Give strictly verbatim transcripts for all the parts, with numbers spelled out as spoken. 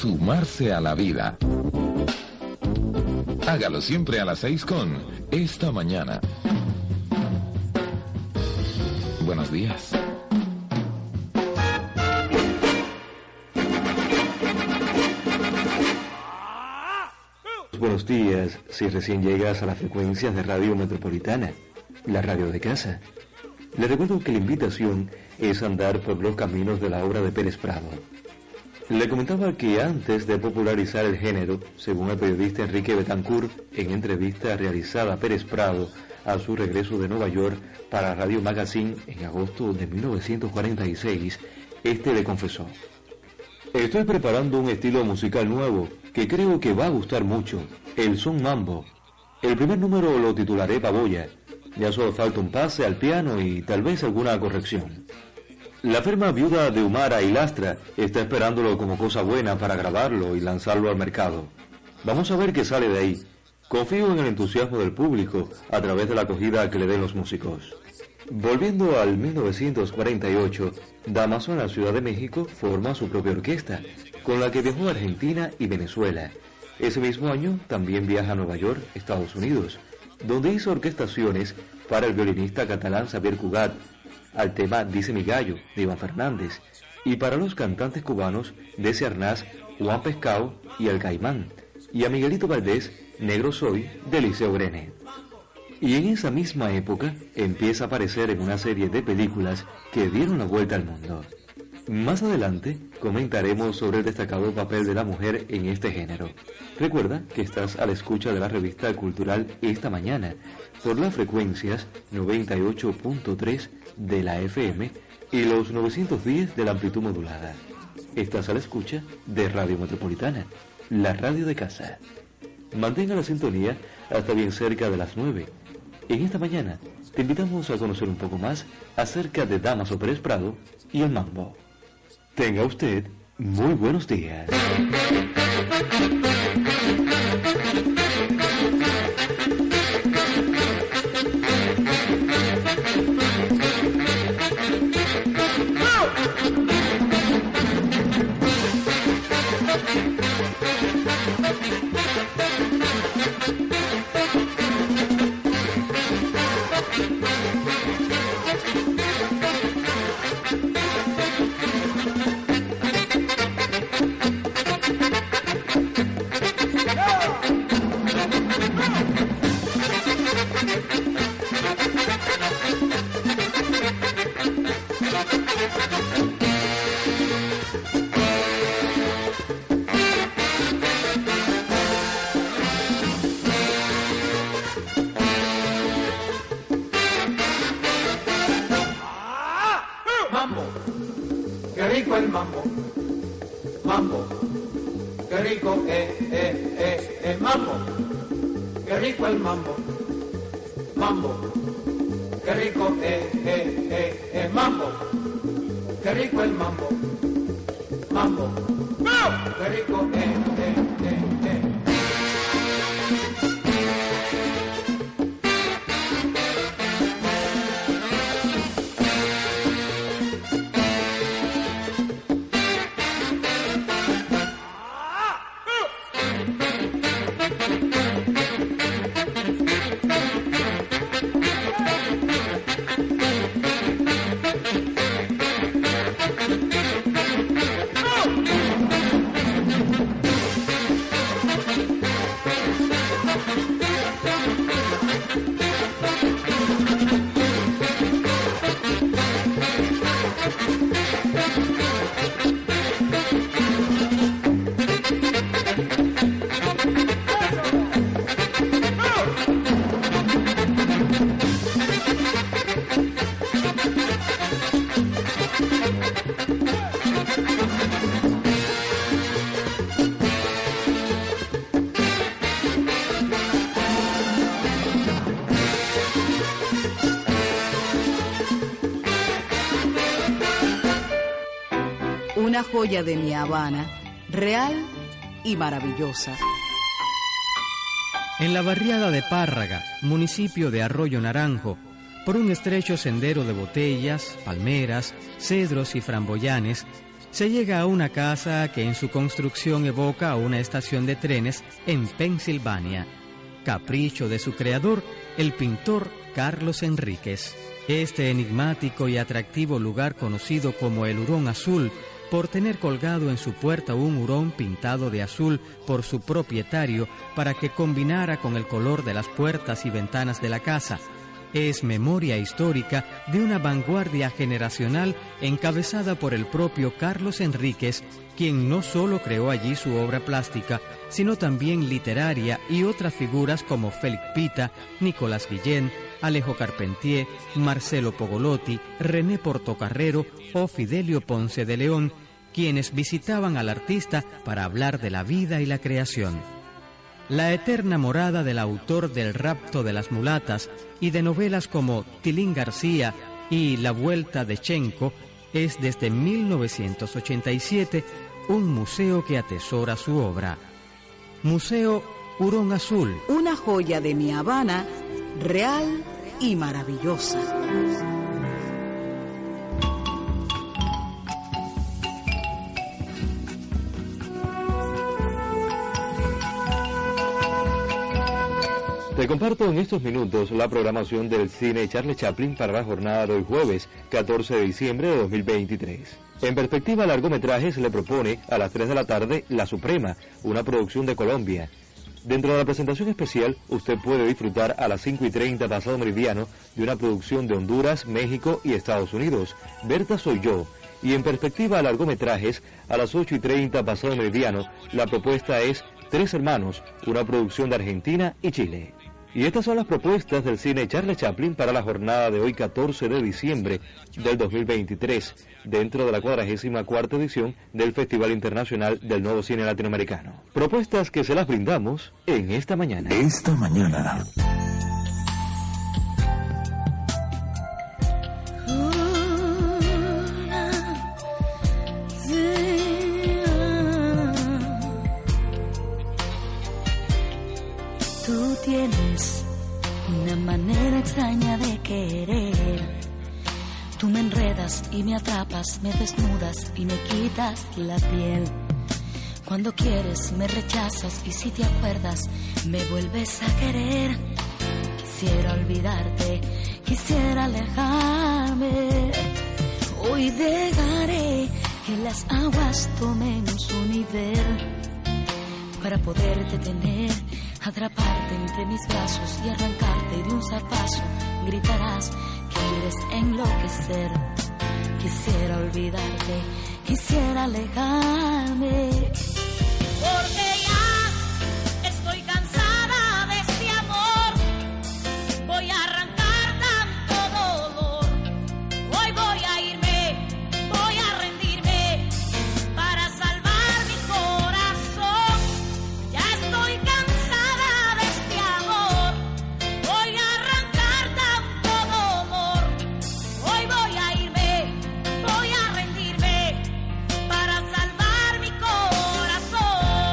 sumarse a la vida. Hágalo siempre a las seis con Esta Mañana. Buenos días. Buenos días, si recién llegas a las frecuencias de Radio Metropolitana, la radio de casa. Le recuerdo que la invitación es andar por los caminos de la obra de Pérez Prado. Le comentaba que antes de popularizar el género, según el periodista Enrique Betancourt, en entrevista realizada a Pérez Prado a su regreso de Nueva York para Radio Magazine en agosto de mil novecientos cuarenta y seis, este le confesó: estoy preparando un estilo musical nuevo que creo que va a gustar mucho, el son mambo. El primer número lo titularé Baboya. Ya solo falta un pase al piano y tal vez alguna corrección. La firma viuda de Humara y Lastra está esperándolo como cosa buena para grabarlo y lanzarlo al mercado. Vamos a ver qué sale de ahí. Confío en el entusiasmo del público a través de la acogida que le den los músicos. Volviendo al mil novecientos cuarenta y ocho, Damaso en la Ciudad de México forma su propia orquesta, con la que viajó a Argentina y Venezuela. Ese mismo año también viaja a Nueva York, Estados Unidos, donde hizo orquestaciones para el violinista catalán Xavier Cugat, al tema Dice mi gallo, de Iván Fernández, y para los cantantes cubanos Desi Arnaz, Juan Pescado y El Caimán, y a Miguelito Valdés, Negro Soy, de Liceo Grenet. Y en esa misma época empieza a aparecer en una serie de películas que dieron la vuelta al mundo. Más adelante comentaremos sobre el destacado papel de la mujer en este género. Recuerda que estás a la escucha de la revista cultural Esta Mañana por las frecuencias noventa y ocho punto tres de la F M y los novecientos diez de la amplitud modulada. Estás a la escucha de Radio Metropolitana, la radio de casa. Mantenga la sintonía hasta bien cerca de las nueve. En Esta Mañana te invitamos a conocer un poco más acerca de Damaso Pérez Prado y el mambo. Tenga usted muy buenos días. Mambo, qué rico el mambo, mambo, qué rico, eh, eh, eh, eh, mambo, qué rico el mambo, mambo, qué rico, eh, eh, eh, eh, mambo, qué rico el mambo, mambo, qué rico, eh, eh, eh, eh. Una joya de mi Habana, real y maravillosa. En la barriada de Párraga, municipio de Arroyo Naranjo, por un estrecho sendero de botellas, palmeras, cedros y framboyanes, Se llega a una casa que en su construcción evoca a una estación de trenes en Pensilvania. Capricho de su creador, el pintor Carlos Enríquez. Este enigmático y atractivo lugar conocido como el Hurón Azul, por tener colgado en su puerta un hurón pintado de azul por su propietario para que combinara con el color de las puertas y ventanas de la casa, es memoria histórica de una vanguardia generacional encabezada por el propio Carlos Enríquez, quien no solo creó allí su obra plástica, sino también literaria y otras figuras como Félix Pita, Nicolás Guillén, Alejo Carpentier, Marcelo Pogolotti, René Portocarrero o Fidelio Ponce de León, quienes visitaban al artista para hablar de la vida y la creación. La eterna morada del autor del Rapto de las Mulatas y de novelas como Tilín García y La Vuelta de Chenco es desde mil novecientos ochenta y siete un museo que atesora su obra. Museo Hurón Azul. Una joya de mi Habana, real y maravillosa. Te comparto en estos minutos la programación del cine Charles Chaplin para la jornada de hoy jueves, catorce de diciembre de dos mil veintitrés. En perspectiva, largometrajes le propone a las tres de la tarde La Suprema, una producción de Colombia. Dentro de la presentación especial, usted puede disfrutar a las cinco y treinta pasado meridiano de una producción de Honduras, México y Estados Unidos, Berta Soy Yo. Y en perspectiva, largometrajes, a las ocho y treinta pasado meridiano, la propuesta es Tres Hermanos, una producción de Argentina y Chile. Y estas son las propuestas del cine Charles Chaplin para la jornada de hoy, catorce de diciembre del dos mil veintitrés, dentro de la cuadragésima cuarta edición del Festival Internacional del Nuevo Cine Latinoamericano. Propuestas que se las brindamos en esta mañana. Esta mañana. Tú tienes una manera extraña de querer. Tú me enredas y me atrapas, me desnudas y me quitas la piel. Cuando quieres me rechazas y si te acuerdas me vuelves a querer. Quisiera olvidarte, quisiera alejarme. Hoy dejaré que las aguas tomen su nivel para poderte tener, atraparte entre mis brazos y arrancarte de un zarpazo. Gritarás que quieres enloquecer. Quisiera olvidarte, quisiera alejarme. Porque ya estoy cansada de este amor. Voy a arrancar tanto dolor. Hoy voy a irme, voy a rendirme para salvar mi corazón. Ya estoy cansada de este amor. Voy a arrancar tanto dolor. Hoy voy a irme, voy a rendirme para salvar mi corazón.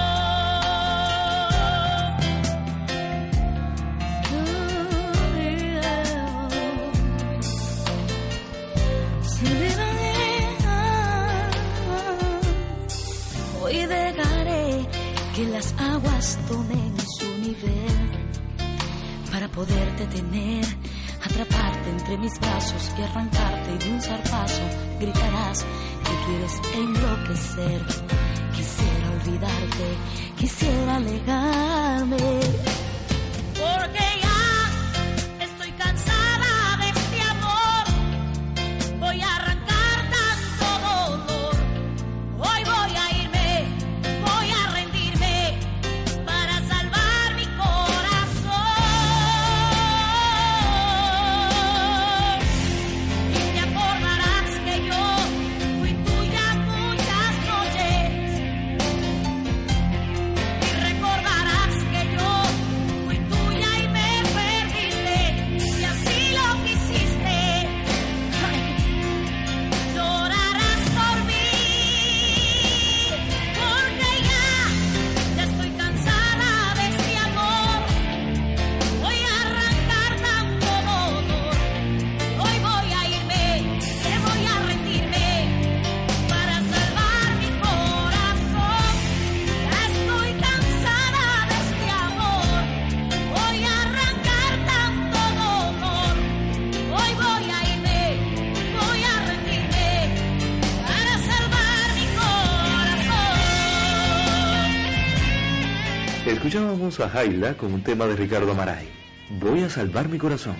Hoy dejaré que las aguas tomen su nivel para poderte tener, atraparte entre mis brazos y arrancarte de un zarpazo. Gritarás que quieres enloquecer. Quisiera olvidarte, quisiera alejarme. Porque ya estoy cansada de este amor. Voy a arrancar tanto dolor. Hoy voy a irme, voy a rendirme para salvar mi corazón. Y te acordarás que yo fui tuya muchas noches. Y recordarás Escuchábamos a Jaila con un tema de Ricardo Amaray, Voy a salvar mi corazón.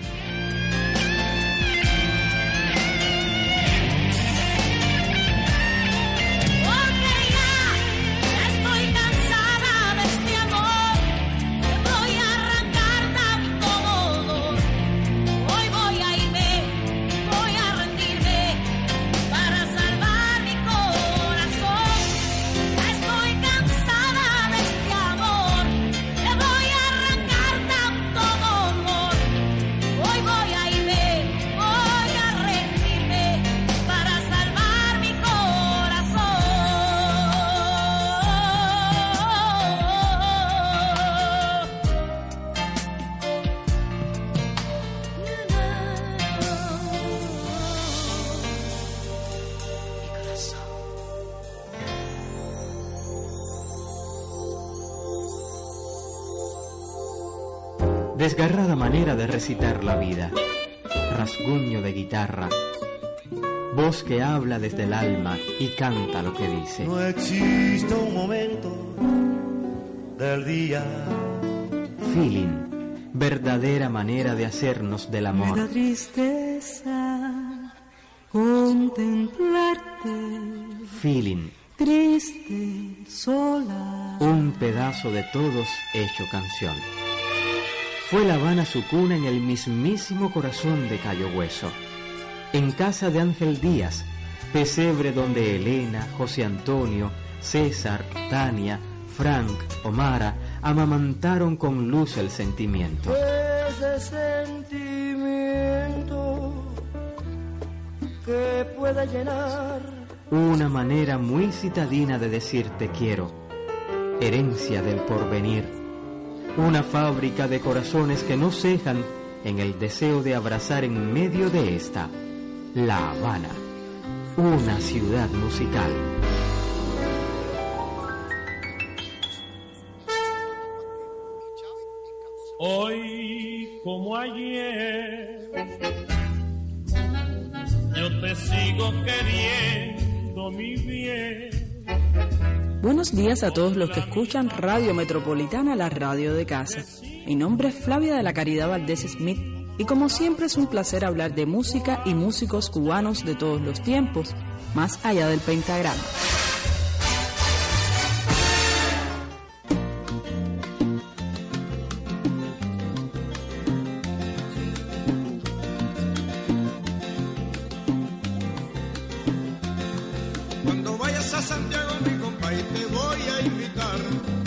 Desgarrada manera de recitar la vida, rasguño de guitarra, voz que habla desde el alma y canta lo que dice. No existe un momento del día. Feeling, verdadera manera de hacernos del amor. Me da tristeza contemplarte. Feeling, triste, sola. Un pedazo de todos hecho canción. Fue La Habana su cuna en el mismísimo corazón de Cayo Hueso. En casa de Ángel Díaz, pesebre donde Elena, José Antonio, César, Tania, Frank, Omara amamantaron con luz el sentimiento. Ese sentimiento que pueda llenar. Una manera muy citadina de decir te quiero, herencia del porvenir. Una fábrica de corazones que no cejan en el deseo de abrazar en medio de esta, La Habana, una ciudad musical. Hoy como ayer, yo te sigo queriendo, mi bien. Buenos días a todos los que escuchan Radio Metropolitana, la radio de casa. Mi nombre es Flavia de la Caridad Valdés Smith y como siempre es un placer hablar de música y músicos cubanos de todos los tiempos, más allá del pentagrama. Cuando vayas a Santiago, mi compa, y te voy a invitar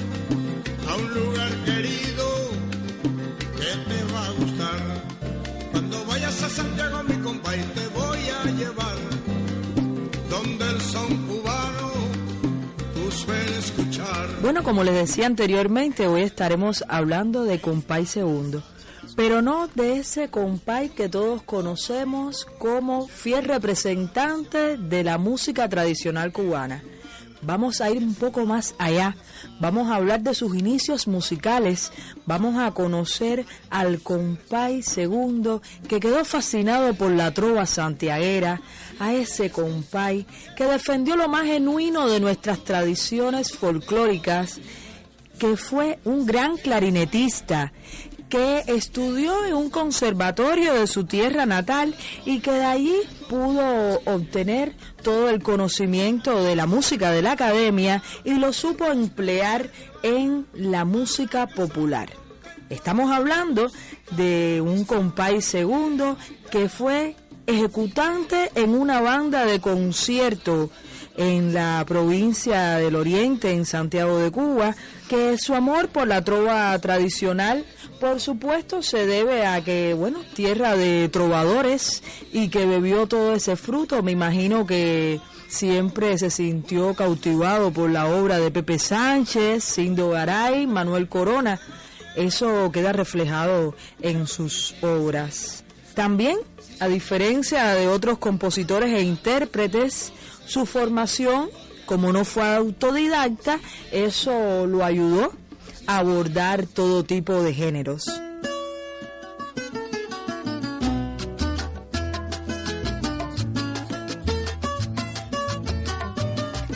a un lugar querido que te va a gustar. Cuando vayas a Santiago, mi compa, y te voy a llevar donde el son cubano tú sueles escuchar. Bueno, como les decía anteriormente, hoy estaremos hablando de Compay Segundo, pero no de ese compay que todos conocemos como fiel representante de la música tradicional cubana. Vamos a ir un poco más allá, vamos a hablar de sus inicios musicales, vamos a conocer al compay Segundo que quedó fascinado por la trova santiaguera, a ese compay que defendió lo más genuino de nuestras tradiciones folclóricas, que fue un gran clarinetista, que estudió en un conservatorio de su tierra natal y que de allí pudo obtener todo el conocimiento de la música de la academia y lo supo emplear en la música popular. Estamos hablando de un compay Segundo que fue ejecutante en una banda de concierto en la provincia del Oriente, en Santiago de Cuba, que su amor por la trova tradicional, por supuesto, se debe a que, bueno, tierra de trovadores y que bebió todo ese fruto. Me imagino que siempre se sintió cautivado por la obra de Pepe Sánchez, Sindo Garay, Manuel Corona. Eso queda reflejado en sus obras. También, a diferencia de otros compositores e intérpretes, su formación, como no fue autodidacta, eso lo ayudó a abordar todo tipo de géneros.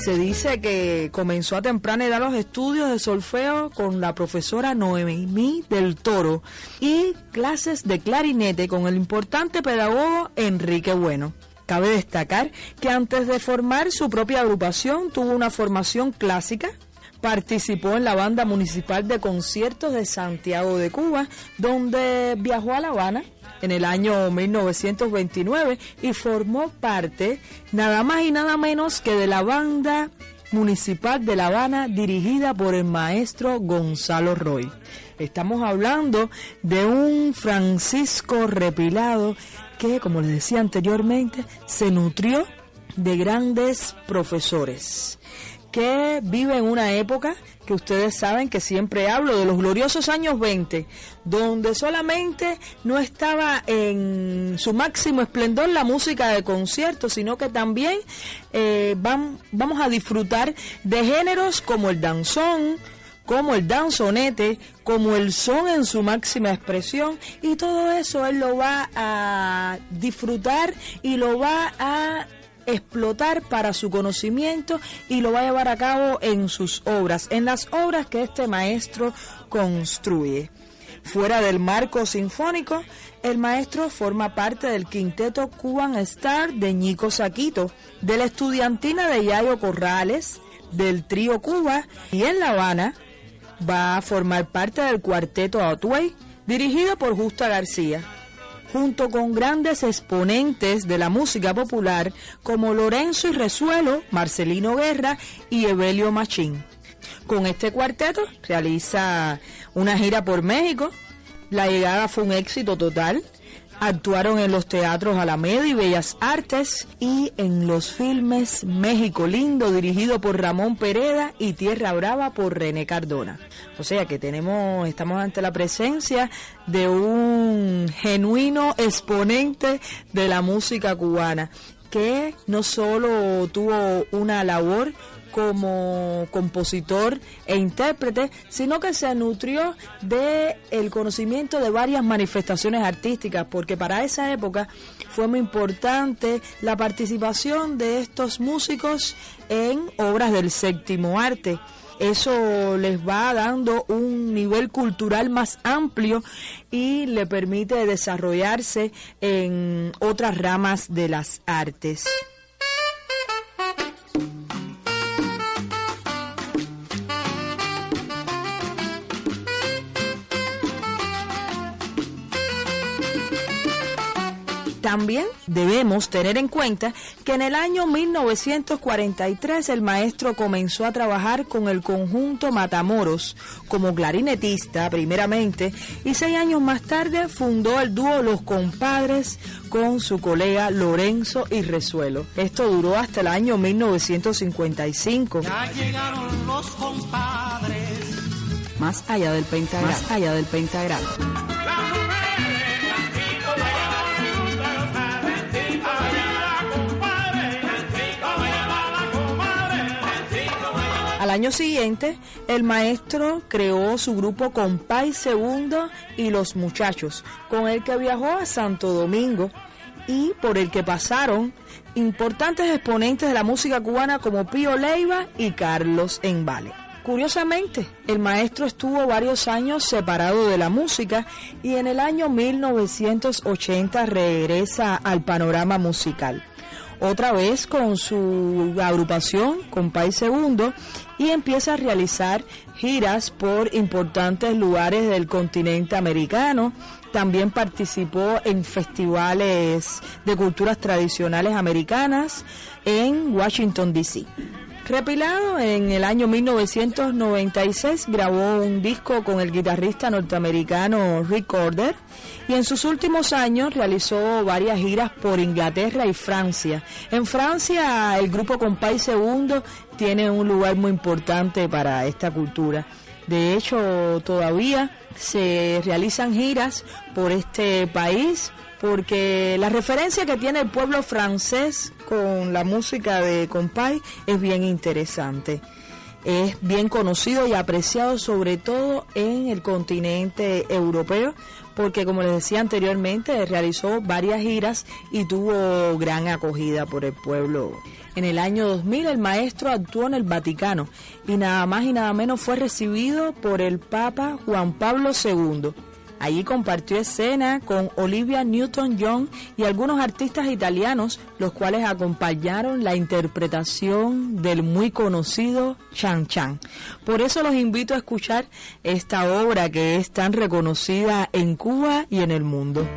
Se dice que comenzó a temprana edad los estudios de solfeo con la profesora Noemí del Toro y clases de clarinete con el importante pedagogo Enrique Bueno. Cabe destacar que antes de formar su propia agrupación tuvo una formación clásica. Participó en la Banda Municipal de Conciertos de Santiago de Cuba, donde viajó a La Habana en el año mil novecientos veintinueve y formó parte nada más y nada menos que de la Banda Municipal de La Habana, dirigida por el maestro Gonzalo Roy. Estamos hablando de un Francisco Repilado que, como les decía anteriormente, se nutrió de grandes profesores, que vive en una época que ustedes saben que siempre hablo de los gloriosos años veinte, donde solamente no estaba en su máximo esplendor la música de concierto, sino que también eh, van, vamos a disfrutar de géneros como el danzón, como el danzonete, como el son en su máxima expresión, y todo eso él lo va a disfrutar y lo va a explotar para su conocimiento y lo va a llevar a cabo en sus obras, en las obras que este maestro construye. Fuera del marco sinfónico, el maestro forma parte del quinteto Cuban Star de Ñico Saquito, de la estudiantina de Yayo Corrales, del trío Cuba, y en La Habana va a formar parte del cuarteto Otway, dirigido por Justa García, junto con grandes exponentes de la música popular como Lorenzo y Resuelo, Marcelino Guerra y Evelio Machín. Con este cuarteto realiza una gira por México. La llegada fue un éxito total. Actuaron en los teatros Alameda y Bellas Artes y en los filmes México Lindo, dirigido por Ramón Pereda, y Tierra Brava por René Cardona. O sea que tenemos, estamos ante la presencia de un genuino exponente de la música cubana, que no solo tuvo una labor como compositor e intérprete, sino que se nutrió de el conocimiento de varias manifestaciones artísticas, porque para esa época fue muy importante la participación de estos músicos en obras del séptimo arte. Eso les va dando un nivel cultural más amplio y le permite desarrollarse en otras ramas de las artes. También debemos tener en cuenta que en el año mil novecientos cuarenta y tres el maestro comenzó a trabajar con el conjunto Matamoros como clarinetista primeramente, y seis años más tarde fundó el dúo Los Compadres con su colega Lorenzo y Resuelo. Esto duró hasta el año mil novecientos cincuenta y cinco. Ya llegaron los compadres. Más allá del pentagrama. Más allá del pentagrama. Al año siguiente, el maestro creó su grupo Compay Segundo y Los Muchachos, con el que viajó a Santo Domingo y por el que pasaron importantes exponentes de la música cubana como Pío Leiva y Carlos Embale. Curiosamente, el maestro estuvo varios años separado de la música y en el año mil novecientos ochenta regresa al panorama musical, otra vez con su agrupación Compay Segundo, y empieza a realizar giras por importantes lugares del continente americano. También participó en festivales de culturas tradicionales americanas en Washington, D C Repilado en el año mil novecientos noventa y seis grabó un disco con el guitarrista norteamericano Rick Corder, y en sus últimos años realizó varias giras por Inglaterra y Francia. En Francia el grupo Compay Segundo tiene un lugar muy importante para esta cultura. De hecho, todavía se realizan giras por este país, porque la referencia que tiene el pueblo francés con la música de Compay es bien interesante. es bien conocido y apreciado sobre todo en el continente europeo, porque como les decía anteriormente, realizó varias giras y tuvo gran acogida por el pueblo. En el año dos mil el maestro actuó en el Vaticano y nada más y nada menos fue recibido por el Papa Juan Pablo segundo. Allí compartió escena con Olivia Newton-John y algunos artistas italianos, los cuales acompañaron la interpretación del muy conocido Chan Chan. Por eso los invito a escuchar esta obra que es tan reconocida en Cuba y en el mundo.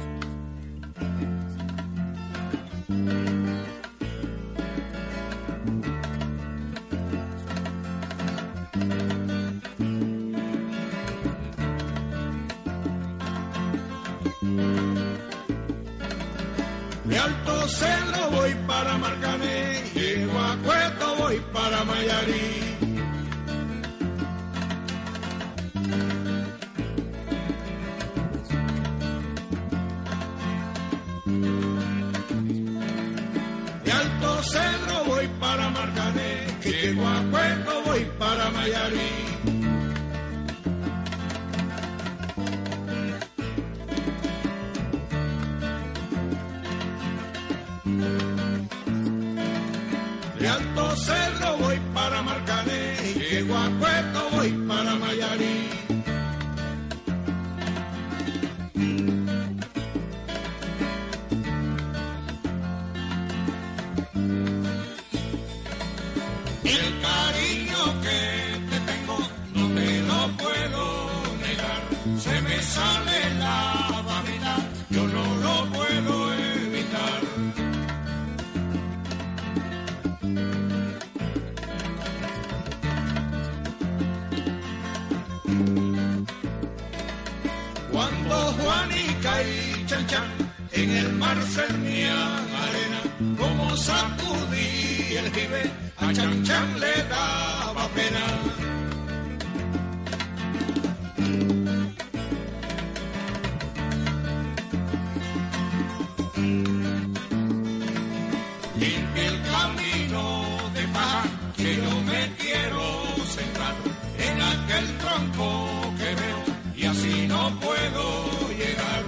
De Alto Cerro voy para Marcané, llego a Cueto voy para Mayarí. De Alto Cerro voy para Marcané, llego a Cueto voy para Mayarí. De Alto Cerro voy para Marcané, llego a Cueto voy para Mayarí. El cariño que te tengo no te lo puedo negar, se me sale la babita, yo no lo puedo evitar. Cuando Juanica y Chan Chan en el mar cernían arena, como sacudí el jibe, a Chan Chan le daba pena. Limpia el camino de paja, que yo me quiero centrar en aquel tronco que veo, y así no puedo llegar.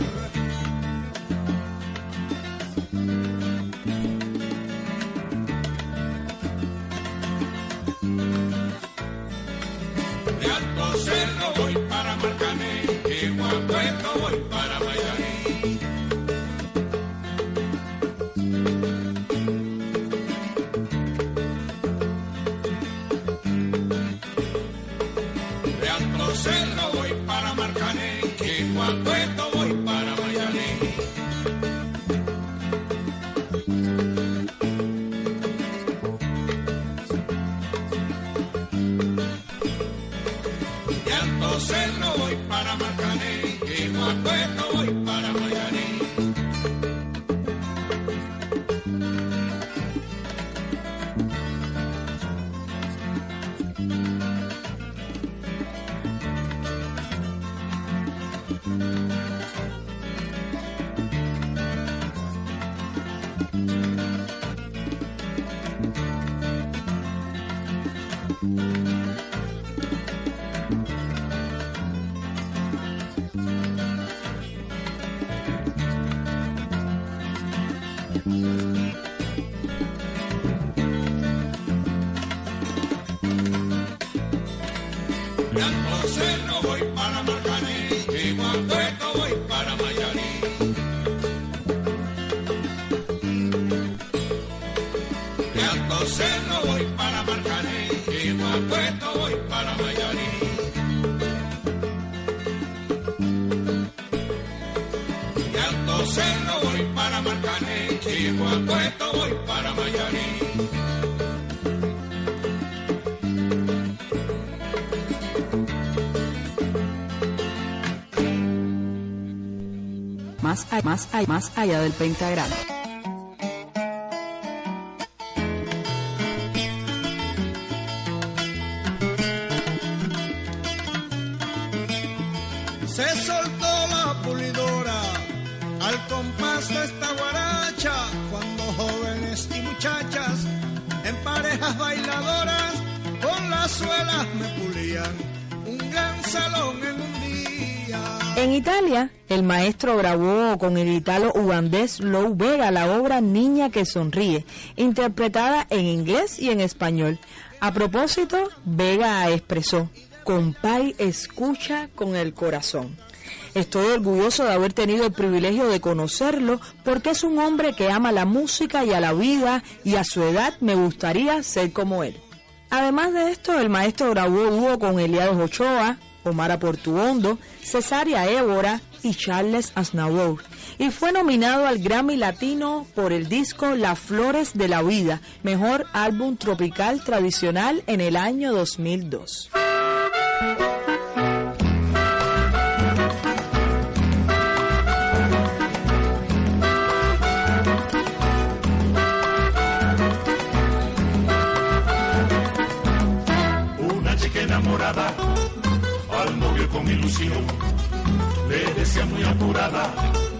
De Alto Cerro voy para Marcané, llego a Cueto voy para Mayarí. De Alto Cerro voy para Marcané, llego a Cueto voy para Mayarí. De Alto Cerro voy para Marcané, llego a Cueto voy para Mayarí. De Alto Cerro voy para Marcané, llego a Cueto voy para Mayarí. De Alto Cerro voy para Marcané, llego a Cueto voy para Mayarí. De Alto Cerro voy para Marcané, llego a Cueto voy para Mayarí. Más, a- más, a- más allá del pentagrama. Se soltó la pulidora al compás de esta guaracha, cuando jóvenes y muchachas en parejas bailadoras con la suelas me pulían un gran salón en un día. En Italia, el maestro grabó con el italo-ugandés Lou Bega la obra Niña que sonríe, interpretada en inglés y en español. A propósito, Vega expresó: compay, escucha con el corazón. Estoy orgulloso de haber tenido el privilegio de conocerlo porque es un hombre que ama la música y a la vida, y a su edad me gustaría ser como él. Además de esto, el maestro grabó dúo con Eliades Ochoa, Omar Portuondo, Cesárea Évora y Charles Aznavour, y fue nominado al Grammy Latino por el disco Las Flores de la Vida, mejor álbum tropical tradicional en el año dos mil dos. Una chica enamorada al novio con ilusión le decía muy apurada: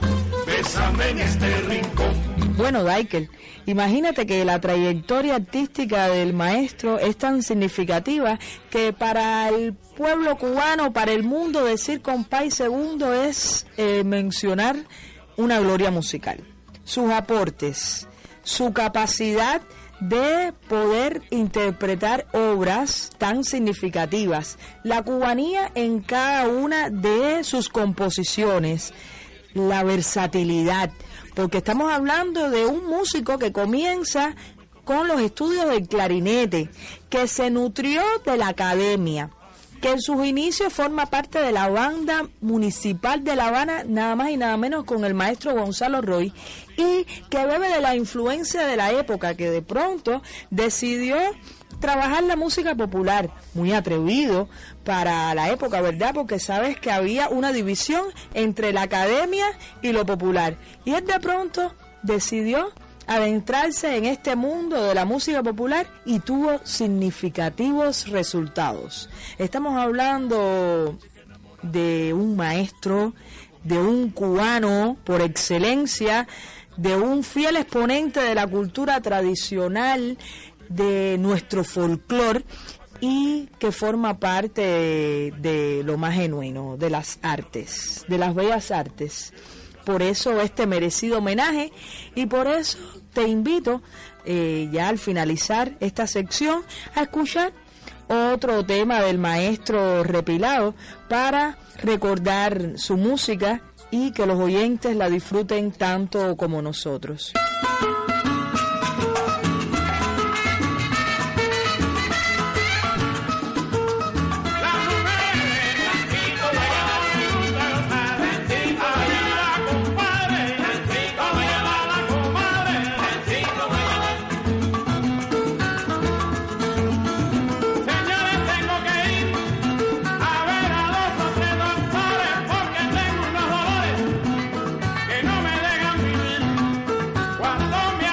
bésame en este rincón. Bueno, Daikel, imagínate que la trayectoria artística del maestro es tan significativa que para el pueblo cubano, para el mundo, decir compay segundo es eh, mencionar una gloria musical. Sus aportes, su capacidad de poder interpretar obras tan significativas, la cubanía en cada una de sus composiciones, la versatilidad, porque estamos hablando de un músico que comienza con los estudios del clarinete, que se nutrió de la academia, que en sus inicios forma parte de la banda municipal de La Habana, nada más y nada menos con el maestro Gonzalo Roy, y que bebe de la influencia de la época, que de pronto decidió trabajar la música popular, muy atrevido para la época, ¿verdad? Porque sabes que había una división entre la academia y lo popular, y él de pronto decidió adentrarse en este mundo de la música popular y tuvo significativos resultados. Estamos hablando de un maestro, de un cubano por excelencia, de un fiel exponente de la cultura tradicional, de nuestro folclore, y que forma parte de, de lo más genuino, de las artes, de las bellas artes. Por eso este merecido homenaje, y por eso te invito eh, ya al finalizar esta sección a escuchar otro tema del maestro Repilado para recordar su música y que los oyentes la disfruten tanto como nosotros. Cuando me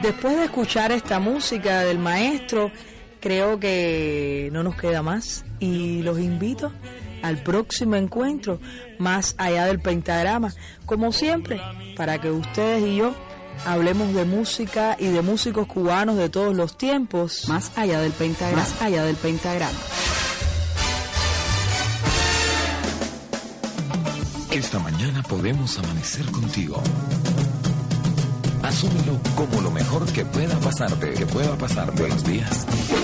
después de escuchar esta música del maestro, creo que no nos queda más y los invito al próximo encuentro Más Allá del Pentagrama, como siempre, para que ustedes y yo hablemos de música y de músicos cubanos de todos los tiempos. Más allá del pentagrama. Más allá del pentagrama. Esta mañana podemos amanecer contigo. Asúmelo como lo mejor que pueda pasarte, que pueda pasar. Buenos días.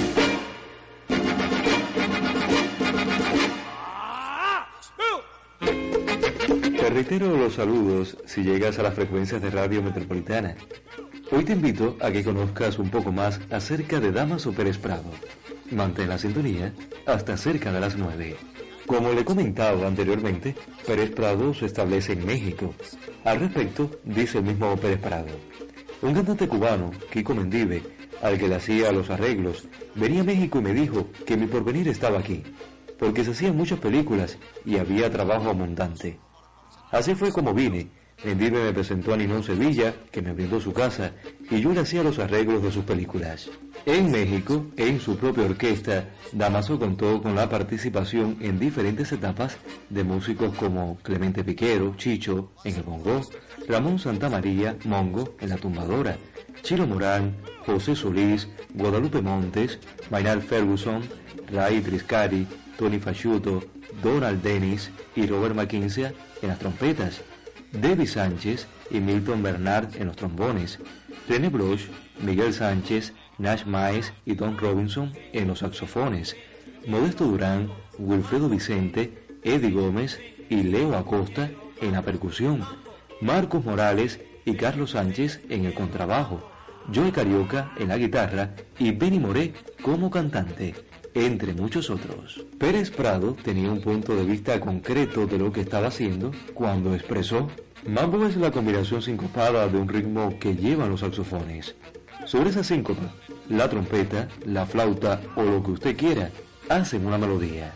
Te reitero los saludos si llegas a las frecuencias de Radio Metropolitana. Hoy te invito a que conozcas un poco más acerca de Dámaso Pérez Prado. Mantén la sintonía hasta cerca de las nueve. Como le he comentado anteriormente, Pérez Prado se establece en México. Al respecto, dice el mismo Pérez Prado: un cantante cubano, Kiko Mendive, al que le hacía los arreglos, venía a México y me dijo que mi porvenir estaba aquí, porque se hacían muchas películas y había trabajo abundante. Así fue como vine. Mendive me presentó a Ninón Sevilla, que me brindó su casa, y yo le hacía los arreglos de sus películas. En México, en su propia orquesta, Dámaso contó con la participación en diferentes etapas de músicos como Clemente Piquero, Chicho, en el bongo, Ramón Santamaría, Mongo, en la tumbadora, Chilo Morán, José Solís, Guadalupe Montes, Maynard Ferguson, Ray Triscari, Tony Fasciuto, Donald Dennis y Robert McKinsey en las trompetas, Debbie Sánchez y Milton Bernard en los trombones, René Bloch, Miguel Sánchez, Nash Maes y Don Robinson en los saxofones, Modesto Durán, Wilfredo Vicente, Eddie Gómez y Leo Acosta en la percusión, Marcos Morales y Carlos Sánchez en el contrabajo, Joey Carioca en la guitarra y Benny Moré como cantante, entre muchos otros. Pérez Prado tenía un punto de vista concreto de lo que estaba haciendo cuando expresó: mambo es la combinación sincopada de un ritmo que llevan los saxofones. Sobre esa síncopa, la trompeta, la flauta o lo que usted quiera hacen una melodía.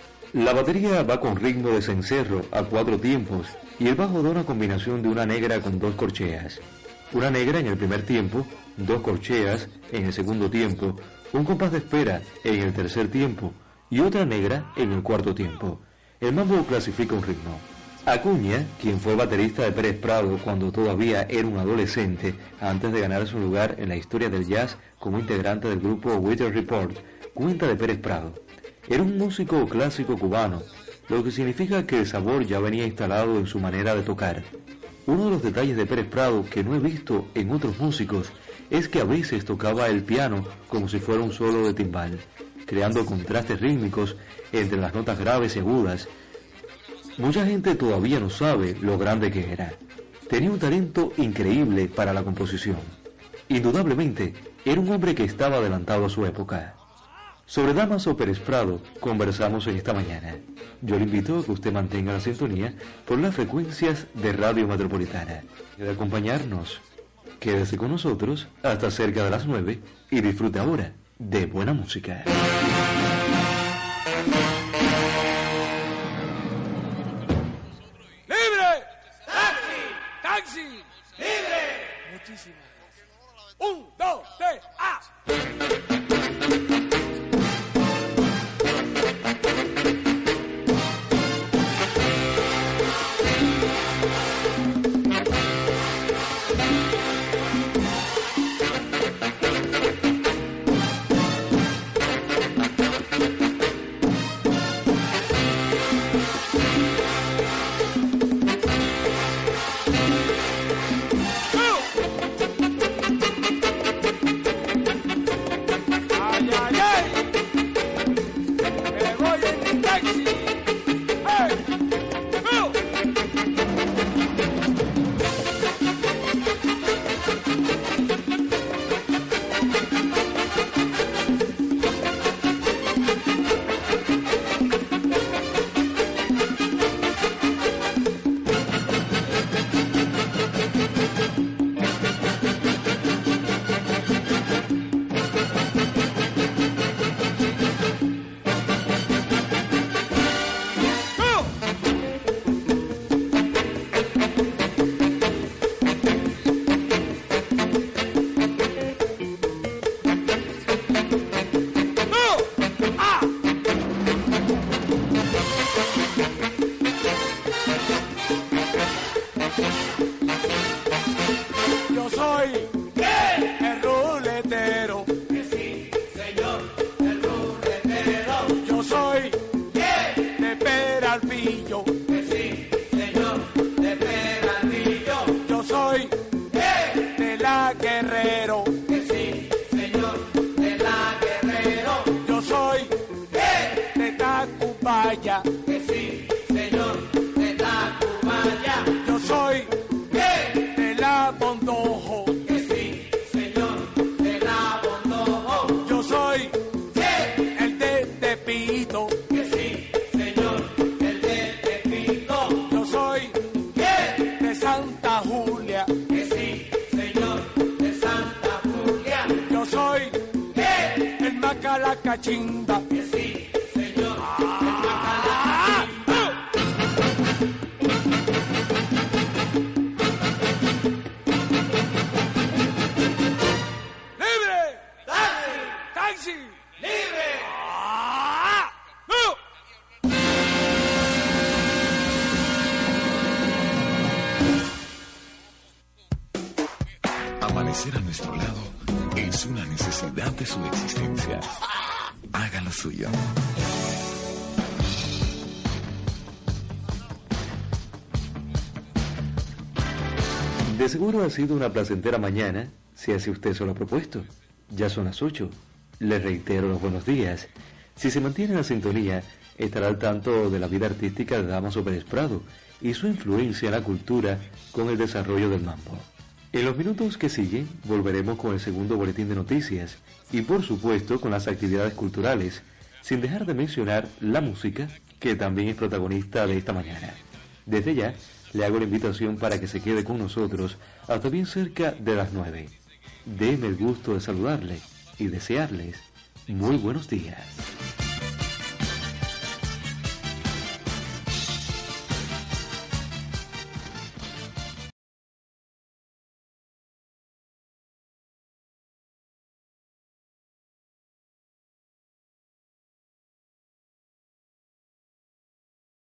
La batería va con ritmo de cencerro a cuatro tiempos y el bajo da una combinación de una negra con dos corcheas. Una negra en el primer tiempo, dos corcheas en el segundo tiempo, un compás de espera en el tercer tiempo y otra negra en el cuarto tiempo. El mambo clasifica un ritmo. Acuña, quien fue baterista de Pérez Prado cuando todavía era un adolescente, antes de ganarse un lugar en la historia del jazz como integrante del grupo Weather Report, cuenta de Pérez Prado: era un músico clásico cubano, lo que significa que el sabor ya venía instalado en su manera de tocar. Uno de los detalles de Pérez Prado que no he visto en otros músicos es que a veces tocaba el piano como si fuera un solo de timbal, creando contrastes rítmicos entre las notas graves y agudas. Mucha gente todavía no sabe lo grande que era. Tenía un talento increíble para la composición. Indudablemente, era un hombre que estaba adelantado a su época. Sobre Dámaso Pérez Prado conversamos en esta mañana. Yo le invito a que usted mantenga la sintonía por las frecuencias de Radio Metropolitana. De acompañarnos, quédese con nosotros hasta cerca de las nueve y disfrute ahora de buena música. ¡Libre! ¡Taxi! ¡Taxi! ¡Libre! Muchísimas gracias. Un, dos, tres, ¡ah! Peralvillo. Que sí, señor, de Peralvillo. Yo soy ¿Qué? de la Guerrero. Que sí, señor, de la Guerrero. Yo soy ¿Qué? de Tacubaya. Que sí, señor, de Tacubaya. Yo soy ¿Qué? de la Bondojo. Que sí, señor, de la Bondojo. Yo soy ¿Qué? el de Tepito. Que sí, señor, el de Tepito. Yo soy ¿Qué? de Santa Julia. Que sí, señor, de Santa Julia. Yo soy ¿Qué? el Macalacachimba. Que sí, señor, el ¡Ah! ¡Libre! ¡Taxi! ¡Taxi! ¡Libre! ¡Ah! ¡No! Amanecer a nuestro lado es una necesidad de su existencia. Haga lo suyo. De seguro ha sido una placentera mañana, si así usted se lo ha propuesto. Ya son las ocho. Le reitero los buenos días. Si se mantiene en la sintonía, estará al tanto de la vida artística de Dámaso Pérez Prado y su influencia en la cultura con el desarrollo del mambo. En los minutos que siguen, volveremos con el segundo boletín de noticias y, por supuesto, con las actividades culturales, sin dejar de mencionar la música, que también es protagonista de esta mañana. Desde ya, le hago la invitación para que se quede con nosotros hasta bien cerca de las nueve. Deme el gusto de saludarle y desearles muy buenos días.